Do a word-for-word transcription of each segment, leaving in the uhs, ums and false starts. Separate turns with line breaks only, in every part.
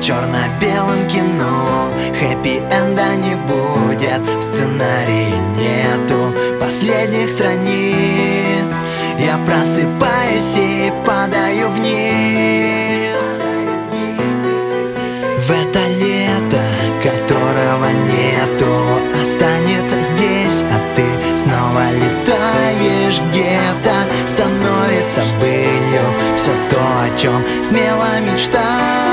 черно-белом кино хэппи-энда не будет, в сценарии нету последних страниц. Я просыпаюсь и падаю вниз в это лето, которого нету, останется здесь, а ты снова летаешь где-то. Становится былью все то, о чем смело мечтать.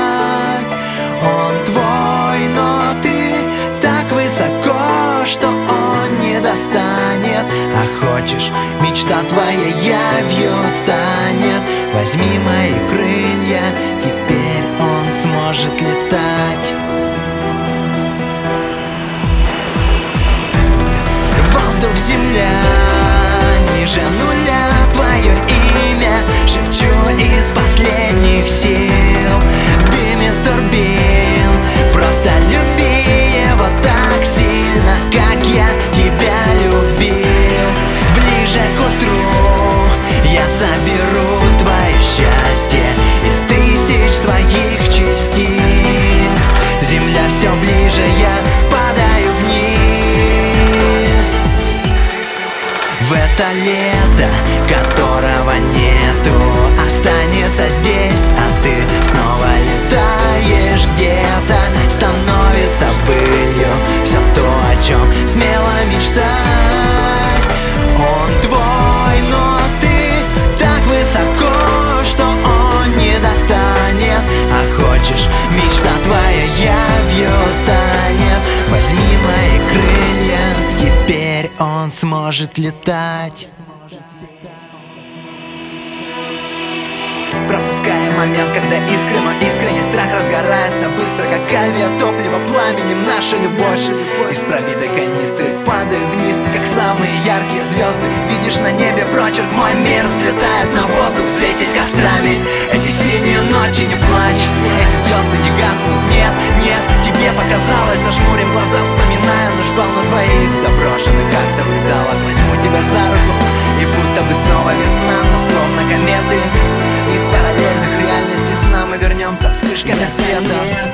Он твой, но ты так высоко, что он не достанет. А хочешь, мечта твоя явью станет. Возьми мои крылья, теперь он сможет летать. Воздух, земля, ниже нуля твое имя шепчу из последних сил. Дым из турбин, просто люби его так сильно, как я тебя любил. Ближе к утру я заберу твое счастье из тысяч твоих частиц. Земля все ближе, я падаю вниз в это лето, которого нету, останется здесь, а ты снова летаешь где-то. Становится былью все то, о чем смело мечтать. Он твой, но ты так высоко, что он не достанет. А хочешь, мечта твоя явью станет. Возьми мои крылья, теперь он сможет летать. Пропускаем момент, когда искры, но искренний страх разгорается быстро, как авиатопливо пламенем наша любовь. Из пробитой канистры падаю вниз, как самые яркие звезды. Видишь на небе прочерк, мой мир взлетает на воздух, светясь кострами. Эти синие ночи, не плачь, эти звезды не гаснут. Нет, нет, тебе показалось, зажмурим глаза, вспоминая наш бал на двоих в заброшенных актовых залах. Возьму тебя за руку, и будто бы снова весна, но словно кометы из параллельных реальностей сна мы вернемся вспышками света.